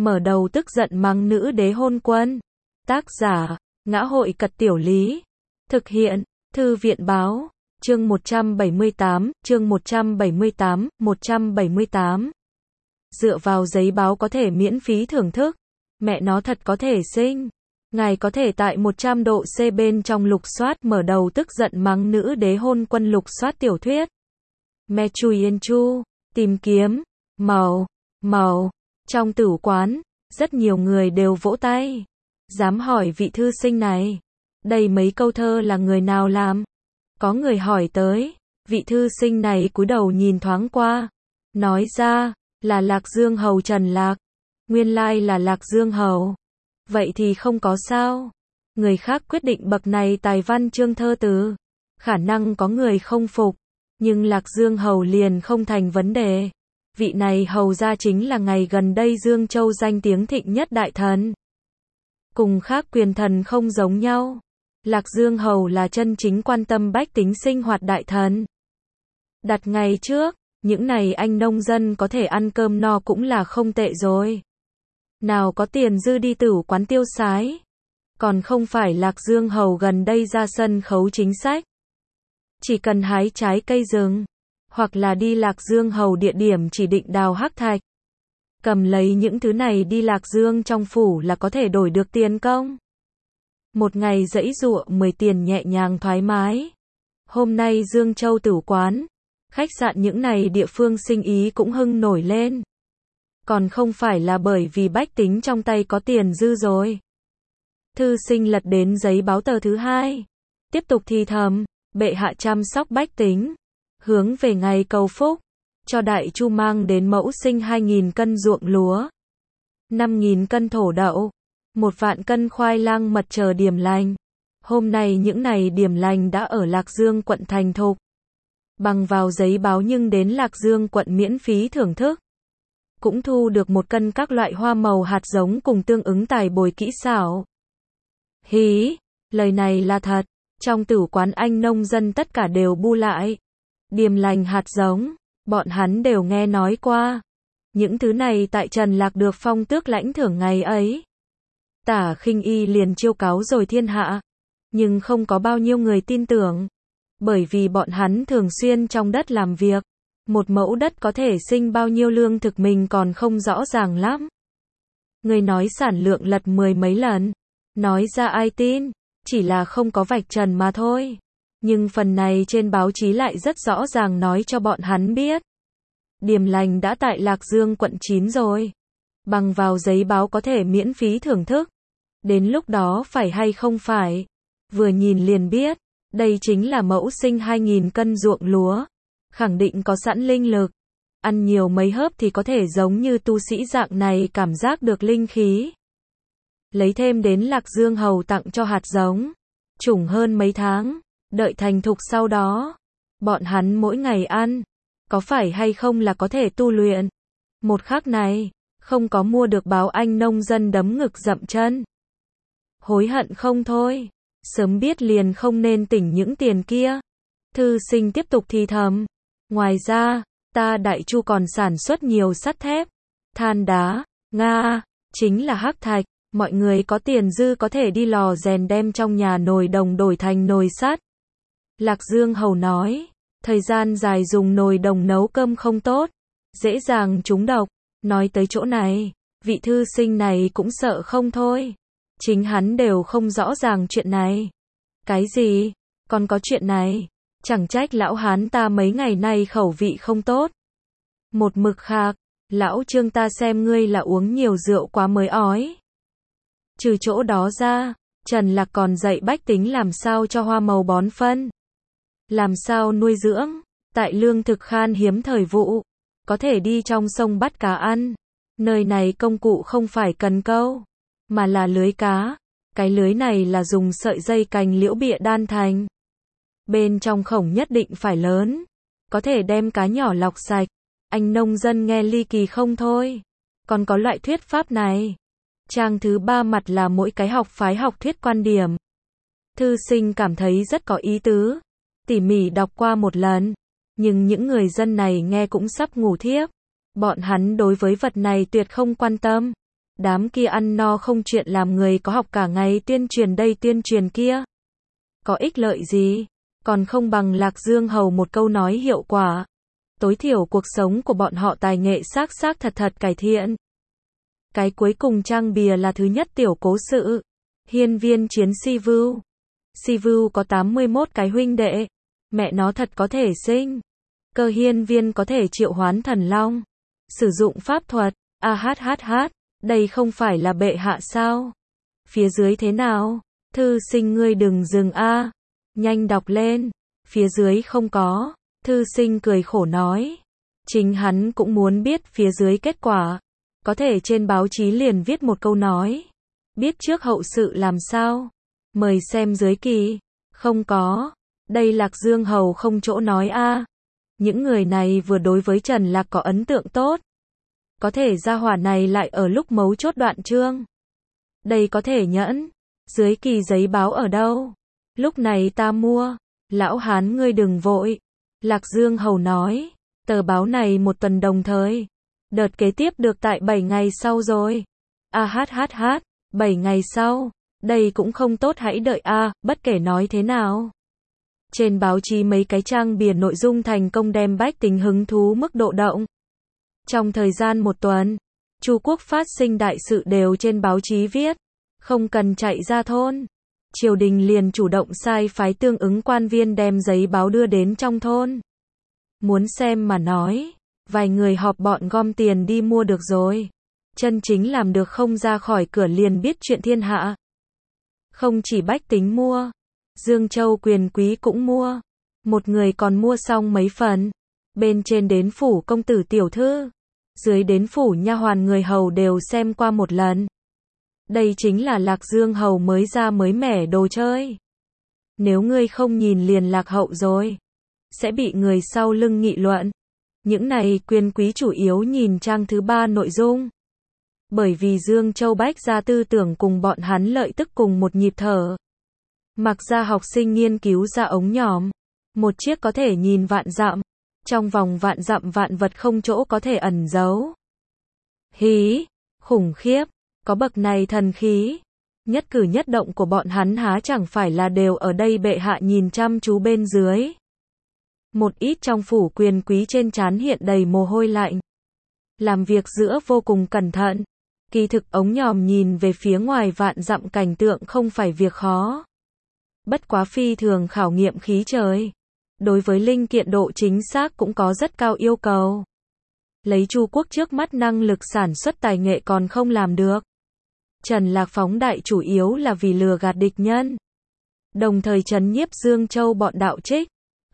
mở đầu tức giận mắng nữ đế hôn quân. Tác giả, Ngã hội Cật Tiểu Lý. Thực hiện, Thư viện Báo. Chương 178, chương 178, 178. Dựa vào giấy báo có thể miễn phí thưởng thức. Mẹ nó thật có thể sinh. Ngài có thể tại 100 độ C bên trong lục soát mở đầu tức giận mắng nữ đế hôn quân lục soát tiểu thuyết. Me chui yên chu, tìm kiếm, màu. Trong tử quán, rất nhiều người đều vỗ tay. Dám hỏi vị thư sinh này. Đây mấy câu thơ là người nào làm? Có người hỏi tới. Vị thư sinh này cúi đầu nhìn thoáng qua. Nói ra, là Lạc Dương Hầu Trần Lạc. Nguyên lai là Lạc Dương Hầu. Vậy thì không có sao. Người khác quyết định bậc này tài văn chương thơ từ. Khả năng có người không phục. Nhưng Lạc Dương Hầu liền không thành vấn đề. Vị này hầu ra chính là ngày gần đây Dương Châu danh tiếng thịnh nhất đại thần. Cùng khác quyền thần không giống nhau. Lạc Dương Hầu là chân chính quan tâm bách tính sinh hoạt đại thần. Đặt ngày trước, những này anh nông dân có thể ăn cơm no cũng là không tệ rồi. Nào có tiền dư đi tử quán tiêu sái. Còn không phải Lạc Dương Hầu gần đây ra sân khấu chính sách. Chỉ cần hái trái cây rừng. Hoặc là đi Lạc Dương Hầu địa điểm chỉ định đào hắc thạch. Cầm lấy những thứ này đi Lạc Dương trong phủ là có thể đổi được tiền công. Một ngày giãy giụa 10 tiền nhẹ nhàng thoải mái. Hôm nay Dương Châu tử quán, khách sạn những này địa phương sinh ý cũng hưng nổi lên. Còn không phải là bởi vì bách tính trong tay có tiền dư rồi. Thư sinh lật đến giấy báo tờ thứ hai. Tiếp tục thì thầm, bệ hạ chăm sóc bách tính. Hướng về ngày cầu phúc. Cho Đại Chu mang đến mẫu sinh 2.000 cân ruộng lúa. 5.000 cân thổ đậu. 1 vạn cân khoai lang mật chờ điểm lành. Hôm nay những này điểm lành đã ở Lạc Dương quận thành thục. Bằng vào giấy báo nhưng đến Lạc Dương quận miễn phí thưởng thức. Cũng thu được 1 cân các loại hoa màu hạt giống cùng tương ứng tài bồi kỹ xảo. Hí, lời này là thật. Trong tử quán anh nông dân tất cả đều bu lại. Điểm lành hạt giống, bọn hắn đều nghe nói qua. Những thứ này tại Trần Lạc được phong tước lãnh thưởng ngày ấy. Tả Khinh Y liền chiêu cáo rồi thiên hạ. Nhưng không có bao nhiêu người tin tưởng. Bởi vì bọn hắn thường xuyên trong đất làm việc. 1 mẫu đất có thể sinh bao nhiêu lương thực mình còn không rõ ràng lắm. Người nói sản lượng lật 10 mấy lần. Nói ra ai tin, chỉ là không có vạch trần mà thôi. Nhưng phần này trên báo chí lại rất rõ ràng nói cho bọn hắn biết. Điểm lành đã tại Lạc Dương quận 9 rồi. Bằng vào giấy báo có thể miễn phí thưởng thức. Đến lúc đó phải hay không phải. Vừa nhìn liền biết. Đây chính là mẫu sinh 2.000 cân ruộng lúa. Khẳng định có sẵn linh lực. Ăn nhiều mấy hớp thì có thể giống như tu sĩ dạng này cảm giác được linh khí. Lấy thêm đến Lạc Dương Hầu tặng cho hạt giống. Trùng hơn mấy tháng. Đợi thành thục sau đó. Bọn hắn mỗi ngày ăn. Có phải hay không là có thể tu luyện. Một khắc này. Không có mua được báo anh nông dân đấm ngực dậm chân. Hối hận không thôi. Sớm biết liền không nên tỉnh những tiền kia. Thư sinh tiếp tục thì thầm. Ngoài ra, ta Đại Chu còn sản xuất nhiều sắt thép, than đá, Nga, chính là hắc thạch. Mọi người có tiền dư có thể đi lò rèn đem trong nhà nồi đồng đổi thành nồi sắt. Lạc Dương Hầu nói, thời gian dài dùng nồi đồng nấu cơm không tốt, dễ dàng trúng độc. Nói tới chỗ này, vị thư sinh này cũng sợ không thôi. Chính hắn đều không rõ ràng chuyện này. Cái gì? Còn có chuyện này? Chẳng trách lão hán ta mấy ngày nay khẩu vị không tốt. Một mực khạc, lão Trương ta xem ngươi là uống nhiều rượu quá mới ói. Trừ chỗ đó ra, Trần Lạc còn dạy bách tính làm sao cho hoa màu bón phân. Làm sao nuôi dưỡng, tại lương thực khan hiếm thời vụ. Có thể đi trong sông bắt cá ăn. Nơi này công cụ không phải cần câu, mà là lưới cá. Cái lưới này là dùng sợi dây cành liễu bịa đan thành. Bên trong khổng nhất định phải lớn. Có thể đem cá nhỏ lọc sạch. Anh nông dân nghe ly kỳ không thôi. Còn có loại thuyết pháp này. Trang thứ 3 mặt là mỗi cái học phái học thuyết quan điểm. Thư sinh cảm thấy rất có ý tứ. Tỉ mỉ đọc qua một lần. Nhưng những người dân này nghe cũng sắp ngủ thiếp. Bọn hắn đối với vật này tuyệt không quan tâm. Đám kia ăn no không chuyện làm, người có học cả ngày tuyên truyền đây tuyên truyền kia. Có ích lợi gì? Còn không bằng Lạc Dương Hầu một câu nói hiệu quả. Tối thiểu cuộc sống của bọn họ tài nghệ xác thật cải thiện. Cái cuối cùng trang bìa là thứ nhất tiểu cố sự. Hiên viên chiến Si Vu có 81 cái huynh đệ. Mẹ nó thật có thể sinh. Cơ hiên viên có thể triệu hoán thần long. Sử dụng pháp thuật. Đây không phải là bệ hạ sao? Phía dưới thế nào? Thư sinh ngươi đừng dừng a. Nhanh đọc lên. Phía dưới không có. Thư sinh cười khổ nói. Chính hắn cũng muốn biết phía dưới kết quả. Có thể trên báo chí liền viết một câu nói. Biết trước hậu sự làm sao? Mời xem dưới kỳ. Không có. Đây Lạc Dương Hầu không chỗ nói a. Những người này vừa đối với Trần Lạc có ấn tượng tốt. Có thể gia hỏa này lại ở lúc mấu chốt đoạn chương. Đây có thể nhẫn. Dưới kỳ giấy báo ở đâu? Lúc này ta mua. Lão hán ngươi đừng vội. Lạc Dương Hầu nói. Tờ báo này một tuần đồng thời. Đợt kế tiếp được tại 7 ngày sau rồi. 7 ngày sau. Đây cũng không tốt, hãy đợi a. Bất kể nói thế nào. Trên báo chí mấy cái trang bìa nội dung thành công đem bách tính hứng thú mức độ động. Trong thời gian một tuần, Chu quốc phát sinh đại sự đều trên báo chí viết. Không cần chạy ra thôn. Triều đình liền chủ động sai phái tương ứng quan viên đem giấy báo đưa đến trong thôn. Muốn xem mà nói. Vài người họp bọn gom tiền đi mua được rồi. Chân chính làm được không ra khỏi cửa liền biết chuyện thiên hạ. Không chỉ bách tính mua. Dương Châu quyền quý cũng mua. Một người còn mua xong mấy phần. Bên trên đến phủ công tử tiểu thư. Dưới đến phủ nha hoàn người hầu đều xem qua một lần. Đây chính là Lạc Dương Hầu mới ra mới mẻ đồ chơi. Nếu ngươi không nhìn liền lạc hậu rồi. Sẽ bị người sau lưng nghị luận. Những này quyền quý chủ yếu nhìn trang thứ 3 nội dung. Bởi vì Dương Châu Bách gia tư tưởng cùng bọn hắn lợi tức cùng một nhịp thở. Mặc ra học sinh nghiên cứu ra ống nhòm. Một chiếc có thể nhìn vạn dặm. Trong vòng vạn dặm vạn vật không chỗ có thể ẩn giấu. Hí, khủng khiếp, có bậc này thần khí. Nhất cử nhất động của bọn hắn há chẳng phải là đều ở đây bệ hạ nhìn chăm chú bên dưới. Một ít trong phủ quyền quý trên trán hiện đầy mồ hôi lạnh. Làm việc giữa vô cùng cẩn thận. Kỳ thực ống nhòm nhìn về phía ngoài vạn dặm cảnh tượng không phải việc khó. Bất quá phi thường khảo nghiệm khí trời. Đối với linh kiện độ chính xác cũng có rất cao yêu cầu. Lấy Chu quốc trước mắt năng lực sản xuất tài nghệ còn không làm được. Trần Lạc phóng đại chủ yếu là vì lừa gạt địch nhân. Đồng thời trấn nhiếp Dương Châu bọn đạo trích.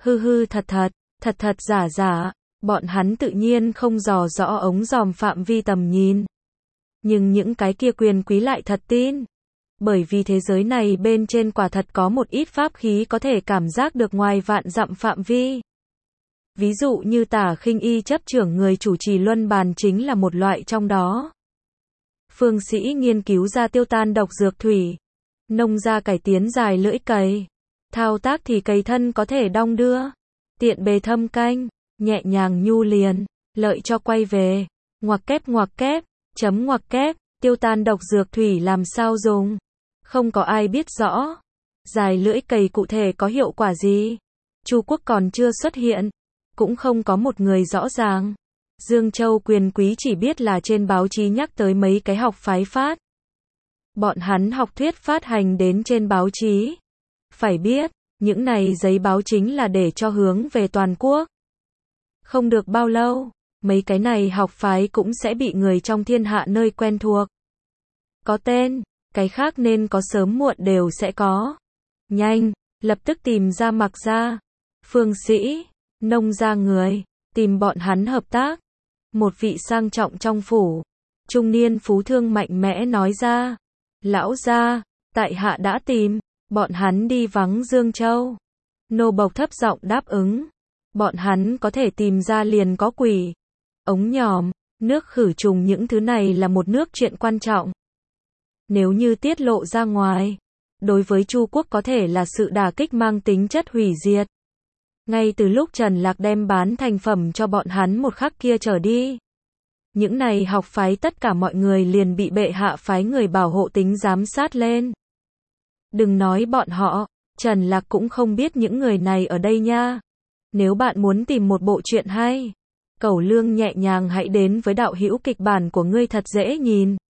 Thật giả, bọn hắn tự nhiên không dò rõ ống dòm phạm vi tầm nhìn. Nhưng những cái kia quyền quý lại thật tin. Bởi vì thế giới này bên trên quả thật có một ít pháp khí có thể cảm giác được ngoài vạn dặm phạm vi. Ví dụ như Tả Khinh Y chấp trưởng người chủ trì luân bàn chính là một loại trong đó. Phương sĩ nghiên cứu ra tiêu tan độc dược thủy. Nông ra cải tiến dài lưỡi cày. Thao tác thì cày thân có thể đong đưa. Tiện bề thâm canh. Nhẹ nhàng nhu liền. Lợi cho quay về. Ngoặc kép. Chấm ngoặc kép. Tiêu tan độc dược thủy làm sao dùng? Không có ai biết rõ. Dài lưỡi cày cụ thể có hiệu quả gì? Chu quốc còn chưa xuất hiện. Cũng không có một người rõ ràng. Dương Châu quyền quý chỉ biết là trên báo chí nhắc tới mấy cái học phái phát. Bọn hắn học thuyết phát hành đến trên báo chí. Phải biết, những này giấy báo chính là để cho hướng về toàn quốc. Không được bao lâu, mấy cái này học phái cũng sẽ bị người trong thiên hạ nơi quen thuộc. Có tên, cái khác nên có sớm muộn đều sẽ có. Nhanh, lập tức tìm ra Mặc gia, Phương sĩ, Nông gia người, tìm bọn hắn hợp tác. Một vị sang trọng trong phủ, trung niên phú thương mạnh mẽ nói ra. Lão gia, tại hạ đã tìm, bọn hắn đi vắng Dương Châu. Nô bộc thấp giọng đáp ứng. Bọn hắn có thể tìm ra liền có quỷ, ống nhòm, nước khử trùng, những thứ này là một nước chuyện quan trọng. Nếu như tiết lộ ra ngoài, đối với Chu quốc có thể là sự đả kích mang tính chất hủy diệt. Ngay từ lúc Trần Lạc đem bán thành phẩm cho bọn hắn một khắc kia trở đi, Những này học phái tất cả mọi người liền bị bệ hạ phái người bảo hộ tính giám sát lên. Đừng nói bọn họ, Trần Lạc cũng không biết những người này ở đây nha. Nếu bạn muốn tìm một bộ truyện hay, Cẩu Lương nhẹ nhàng hãy đến với đạo hữu kịch bản của ngươi thật dễ nhìn.